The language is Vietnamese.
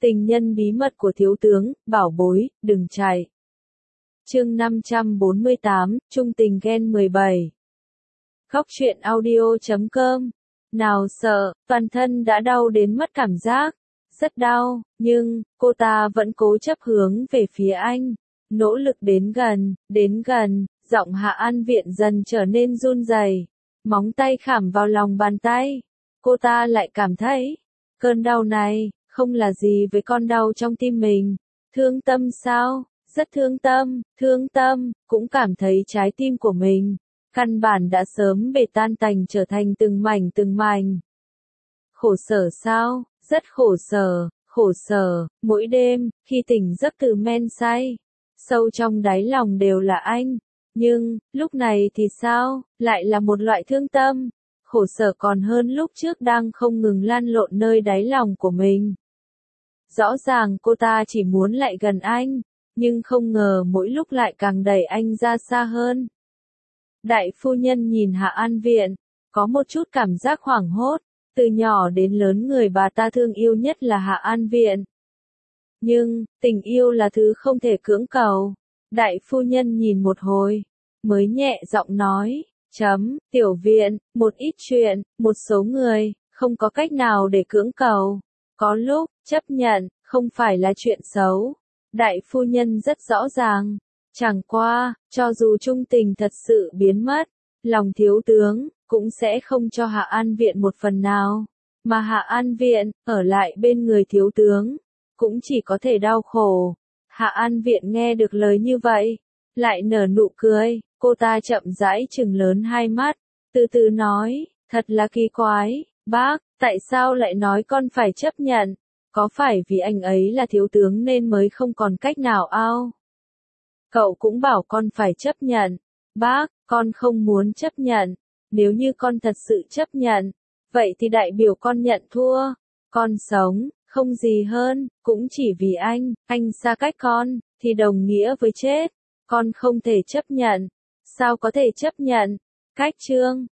Tình nhân bí mật của thiếu tướng, bảo bối, đừng chạy. Chương 548, Trung tình gen 17. Khóc chuyện audio.com. Nào sợ, toàn thân đã đau đến mất cảm giác. Rất đau, nhưng, cô ta vẫn cố chấp hướng về phía anh. Nỗ lực đến gần, giọng Hạ An Viện dần trở nên run rẩy. Móng tay khảm vào lòng bàn tay. Cô ta lại cảm thấy, cơn đau này, không là gì với con đau trong tim mình. Thương tâm sao? Rất thương tâm, cũng cảm thấy trái tim của mình, căn bản đã sớm bể tan tành trở thành từng mảnh. Khổ sở sao? Rất khổ sở, mỗi đêm, khi tỉnh giấc từ men say, sâu trong đáy lòng đều là anh. Nhưng, lúc này thì sao? Lại là một loại thương tâm. Khổ sở còn hơn lúc trước đang không ngừng lan lộn nơi đáy lòng của mình. Rõ ràng cô ta chỉ muốn lại gần anh, nhưng không ngờ mỗi lúc lại càng đẩy anh ra xa hơn. Đại phu nhân nhìn Hạ An Viện, có một chút cảm giác hoảng hốt, từ nhỏ đến lớn người bà ta thương yêu nhất là Hạ An Viện. Nhưng, tình yêu là thứ không thể cưỡng cầu. Đại phu nhân nhìn một hồi, mới nhẹ giọng nói, tiểu viện, một ít chuyện, một số người, không có cách nào để cưỡng cầu. Có lúc, chấp nhận, không phải là chuyện xấu. Đại phu nhân rất rõ ràng. Chẳng qua, cho dù trung tình thật sự biến mất, lòng thiếu tướng, cũng sẽ không cho Hạ An Viện một phần nào. Mà Hạ An Viện, ở lại bên người thiếu tướng, cũng chỉ có thể đau khổ. Hạ An Viện nghe được lời như vậy, lại nở nụ cười, cô ta chậm rãi trừng lớn hai mắt, từ từ nói, thật là kỳ quái, bác, tại sao lại nói con phải chấp nhận? Có phải vì anh ấy là thiếu tướng nên mới không còn cách nào ao? Cậu cũng bảo con phải chấp nhận. Bác, con không muốn chấp nhận. Nếu như con thật sự chấp nhận, vậy thì đại biểu con nhận thua. Con sống, không gì hơn, cũng chỉ vì anh xa cách con, thì đồng nghĩa với chết. Con không thể chấp nhận. Sao có thể chấp nhận? Cách chương,